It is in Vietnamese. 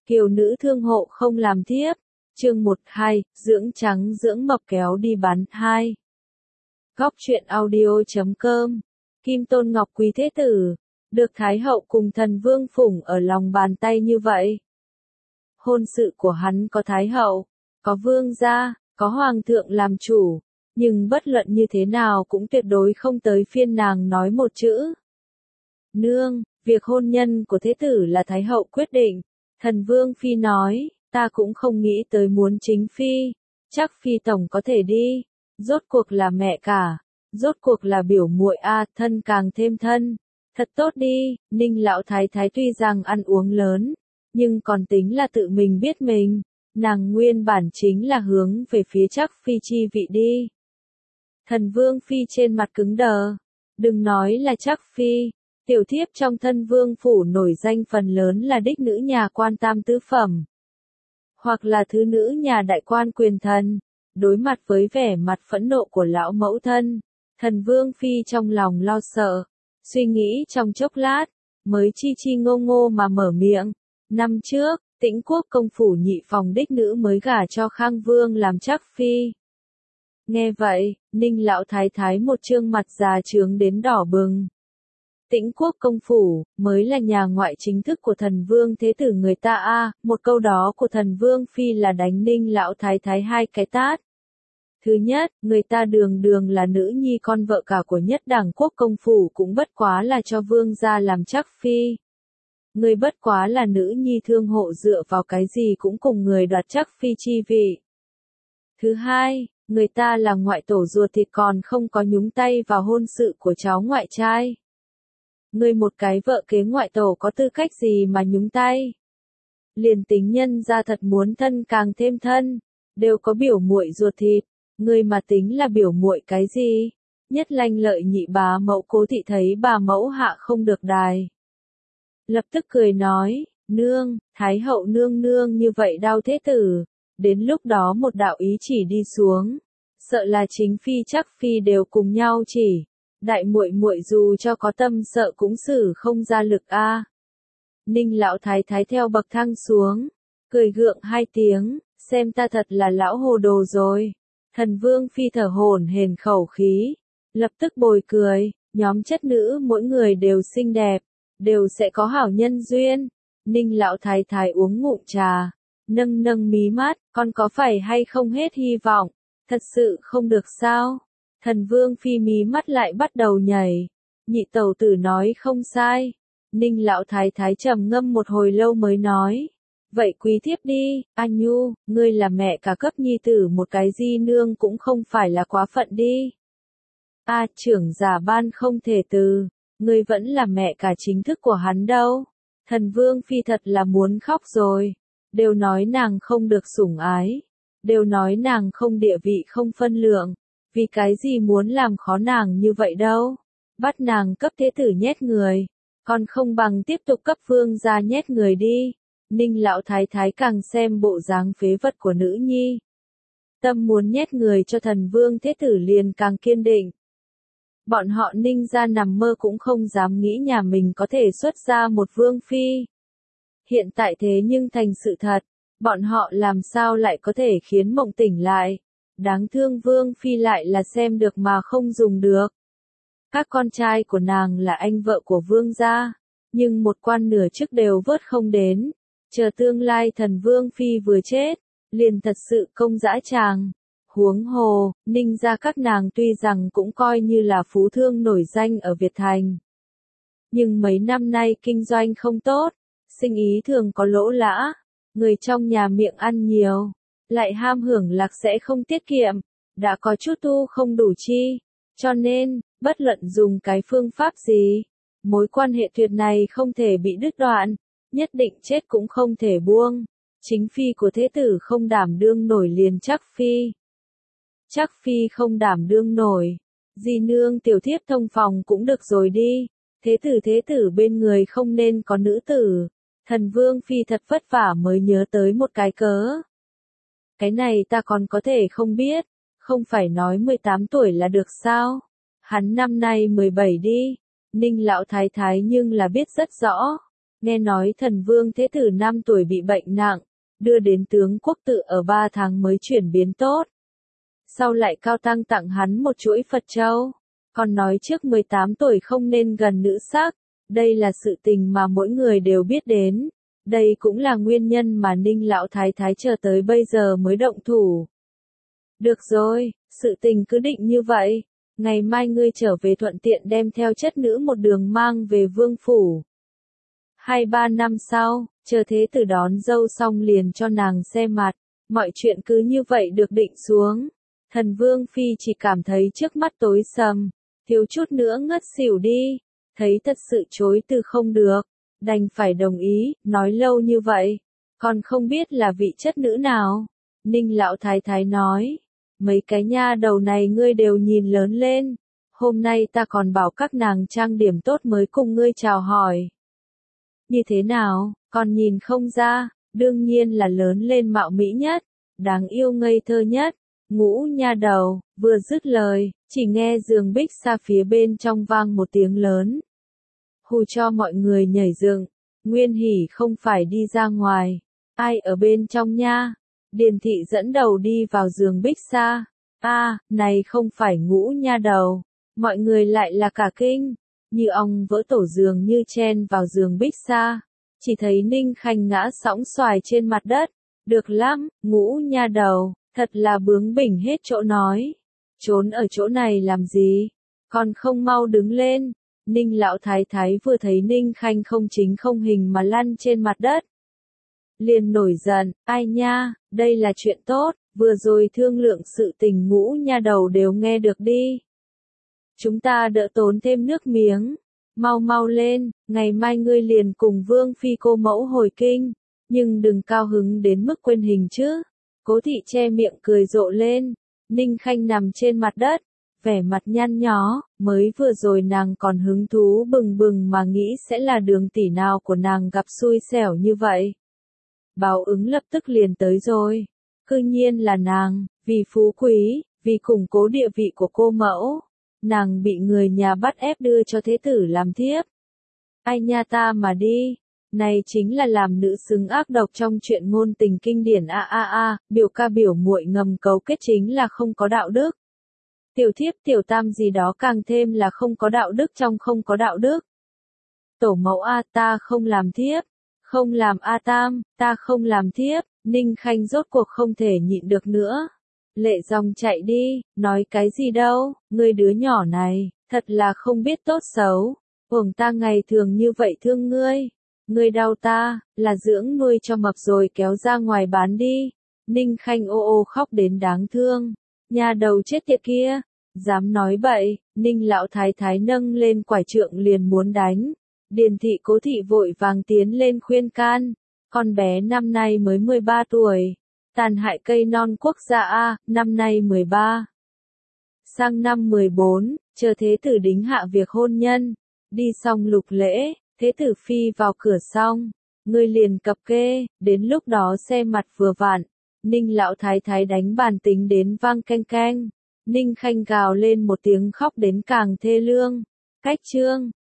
Kiều nữ thương hộ không làm thiếp. Chương 12, dưỡng trắng dưỡng mập kéo đi bán 2. Góc truyện audio.com. Kim Tôn Ngọc Quý Thế Tử, được Thái Hậu cùng thần vương phủng ở lòng bàn tay như vậy. Hôn sự của hắn có Thái Hậu, có vương gia, có Hoàng thượng làm chủ, nhưng bất luận như thế nào cũng tuyệt đối không tới phiên nàng nói một chữ. Nương, việc hôn nhân của Thế Tử là Thái Hậu quyết định. Thần Vương Phi nói, ta cũng không nghĩ tới muốn chính Phi, chắc Phi Tổng có thể đi, rốt cuộc là mẹ cả, rốt cuộc là biểu muội a, thân càng thêm thân, thật tốt đi. Ninh lão thái thái tuy rằng ăn uống lớn, nhưng còn tính là tự mình biết mình, nàng nguyên bản chính là hướng về phía chắc Phi chi vị đi. Thần Vương Phi trên mặt cứng đờ, đừng nói là chắc Phi. Tiểu thiếp trong thân vương phủ nổi danh phần lớn là đích nữ nhà quan tam tứ phẩm, hoặc là thứ nữ nhà đại quan quyền thần. Đối mặt với vẻ mặt phẫn nộ của lão mẫu thân, thần vương phi trong lòng lo sợ, suy nghĩ trong chốc lát, mới chi ngô ngô mà mở miệng. Năm trước, Tĩnh Quốc công phủ nhị phòng đích nữ mới gả cho Khang Vương làm chắc phi. Nghe vậy, Ninh lão thái thái một trương mặt già trướng đến đỏ bừng. Tĩnh Quốc công phủ, mới là nhà ngoại chính thức của thần vương thế tử người ta a. Một câu đó của thần vương phi là đánh Ninh lão thái thái hai cái tát. Thứ nhất, người ta đường đường là nữ nhi con vợ cả của nhất đảng quốc công phủ cũng bất quá là cho vương gia làm chắc phi. Người bất quá là nữ nhi thương hộ dựa vào cái gì cũng cùng người đoạt chắc phi chi vị. Thứ hai, người ta là ngoại tổ ruột thịt còn không có nhúng tay vào hôn sự của cháu ngoại trai. Người một cái vợ kế ngoại tổ có tư cách gì mà nhúng tay? Liền tính nhân ra thật muốn thân càng thêm thân, đều có biểu muội ruột thịt, người mà tính là biểu muội cái gì? Nhất Lanh Lợi nhị bá mẫu Cố thị thấy bà mẫu hạ không được đài, lập tức cười nói, nương, Thái Hậu nương nương như vậy đau thế tử. Đến lúc đó một đạo ý chỉ đi xuống, sợ là chính phi chắc phi đều cùng nhau chỉ. Đại muội muội dù cho có tâm sợ cũng xử không ra lực a. Ninh lão thái thái theo bậc thang xuống, cười gượng hai tiếng, xem ta thật là lão hồ đồ rồi. Thần Vương Phi thở hổn hển khẩu khí, lập tức bồi cười, nhóm chất nữ mỗi người đều xinh đẹp, đều sẽ có hảo nhân duyên. Ninh lão thái thái uống ngụm trà, nâng nâng mí mắt, con có phải hay không hết hy vọng, thật sự không được sao? Thần Vương Phi mí mắt lại bắt đầu nhảy, nhị tẩu tử nói không sai. Ninh lão thái thái trầm ngâm một hồi lâu mới nói, vậy quý thiếp đi, A Nhu, ngươi là mẹ cả cấp nhi tử một cái di nương cũng không phải là quá phận đi. A trưởng giả ban không thể từ, ngươi vẫn là mẹ cả chính thức của hắn đâu. Thần Vương Phi thật là muốn khóc rồi, đều nói nàng không được sủng ái, đều nói nàng không địa vị không phân lượng. Vì cái gì muốn làm khó nàng như vậy đâu? Bắt nàng cấp thế tử nhét người, còn không bằng tiếp tục cấp vương gia nhét người đi. Ninh lão thái thái càng xem bộ dáng phế vật của nữ nhi, tâm muốn nhét người cho thần vương thế tử liền càng kiên định. Bọn họ Ninh gia nằm mơ cũng không dám nghĩ nhà mình có thể xuất ra một vương phi. Hiện tại thế nhưng thành sự thật, bọn họ làm sao lại có thể khiến mộng tỉnh lại? Đáng thương Vương Phi lại là xem được mà không dùng được. Các con trai của nàng là anh vợ của Vương gia, nhưng một quan nửa chức đều vớt không đến. Chờ tương lai thần Vương Phi vừa chết, liền thật sự công dã tràng. Huống hồ, Ninh gia các nàng tuy rằng cũng coi như là phú thương nổi danh ở Việt Thành, nhưng mấy năm nay kinh doanh không tốt, sinh ý thường có lỗ lã, người trong nhà miệng ăn nhiều, lại ham hưởng lạc sẽ không tiết kiệm, đã có chút tu không đủ chi, cho nên, bất luận dùng cái phương pháp gì, mối quan hệ tuyệt này không thể bị đứt đoạn, nhất định chết cũng không thể buông. Chính phi của thế tử không đảm đương nổi liền chắc phi. Chắc phi không đảm đương nổi, di nương tiểu thiếp thông phòng cũng được rồi đi, thế tử bên người không nên có nữ tử. Thần Vương Phi thật vất vả mới nhớ tới một cái cớ. Cái này ta còn có thể không biết, không phải nói 18 tuổi là được sao? Hắn năm nay 17 đi. Ninh lão thái thái nhưng là biết rất rõ, Nghe nói thần vương thế tử 5 tuổi bị bệnh nặng, đưa đến tướng quốc tự ở 3 tháng mới chuyển biến tốt. Sau lại cao tăng tặng hắn một chuỗi Phật châu, còn nói trước 18 tuổi không nên gần nữ sắc. Đây là sự tình mà mỗi người đều biết đến. Đây cũng là nguyên nhân mà Ninh lão thái thái chờ tới bây giờ mới động thủ. Được rồi, sự tình cứ định như vậy. Ngày mai ngươi trở về thuận tiện đem theo chất nữ một đường mang về vương phủ. 2-3 năm sau, chờ thế tử đón dâu xong liền cho nàng xem mặt. Mọi chuyện cứ như vậy được định xuống. Thần vương phi chỉ cảm thấy trước mắt tối sầm, thiếu chút nữa ngất xỉu đi. Thấy thật sự chối từ không được, đành phải đồng ý, nói lâu như vậy, còn không biết là vị chất nữ nào. Ninh lão thái thái nói, mấy cái nha đầu này ngươi đều nhìn lớn lên, hôm nay ta còn bảo các nàng trang điểm tốt mới cùng ngươi chào hỏi. Như thế nào, còn nhìn không ra, đương nhiên là lớn lên mạo mỹ nhất, đáng yêu ngây thơ nhất. Ngũ nha đầu, vừa dứt lời, chỉ nghe giường bích xa phía bên trong vang một tiếng lớn. Hù cho mọi người nhảy dựng, Nguyên Hỷ không phải đi ra ngoài, ai ở bên trong nha? Điền thị dẫn đầu đi vào giường bích xa. Này không phải Ngũ nha đầu, mọi người lại là cả kinh, như ong vỡ tổ giường như chen vào giường bích xa, chỉ thấy Ninh Khanh ngã sõng xoài trên mặt đất. Được lắm, Ngũ nha đầu, thật là bướng bỉnh hết chỗ nói. Trốn ở chỗ này làm gì? Còn không mau đứng lên. Ninh lão thái thái vừa thấy Ninh Khanh không chính không hình mà lăn trên mặt đất, liền nổi giận, ai nha, đây là chuyện tốt, vừa rồi thương lượng sự tình Ngũ nha đầu đều nghe được đi. Chúng ta đỡ tốn thêm nước miếng, mau mau lên, ngày mai ngươi liền cùng vương phi cô mẫu hồi kinh, nhưng đừng cao hứng đến mức quên hình chứ. Cố thị che miệng cười rộ lên, Ninh Khanh nằm trên mặt đất, vẻ mặt nhăn nhó, mới vừa rồi nàng còn hứng thú bừng bừng mà nghĩ sẽ là Đường tỷ nào của nàng gặp xui xẻo như vậy. Báo ứng lập tức liền tới rồi, cư nhiên là nàng, vì phú quý, vì củng cố địa vị của cô mẫu, nàng bị người nhà bắt ép đưa cho thế tử làm thiếp. Ai nha ta mà đi, này chính là làm nữ xứng ác độc trong chuyện ngôn tình kinh điển biểu ca biểu muội ngầm cấu kết chính là không có đạo đức. Tiểu thiếp tiểu tam gì đó càng thêm là không có đạo đức trong không có đạo đức. Tổ mẫu ta không làm thiếp, không làm tam, ta không làm thiếp. Ninh Khanh rốt cuộc không thể nhịn được nữa. Lệ dòng chạy đi, nói cái gì đâu, ngươi đứa nhỏ này, thật là không biết tốt xấu. Uổng ta ngày thường như vậy thương ngươi. Ngươi đau ta, là dưỡng nuôi cho mập rồi kéo ra ngoài bán đi. Ninh Khanh ô ô khóc đến đáng thương. Nhà đầu chết tiệt kia, dám nói bậy. Ninh lão thái thái nâng lên quải trượng liền muốn đánh. Điền thị Cố thị vội vàng tiến lên khuyên can. Con bé năm nay mới 13 tuổi. Tàn hại cây non quốc gia năm nay 13. Sang năm 14, chờ thế tử đính hạ việc hôn nhân. Đi xong lục lễ, thế tử phi vào cửa xong. Ngươi liền cập kê, đến lúc đó xem mặt vừa vặn. Ninh lão thái thái đánh bàn tính đến vang canh canh. Ninh Khanh gào lên một tiếng khóc đến càng thê lương. Cách chương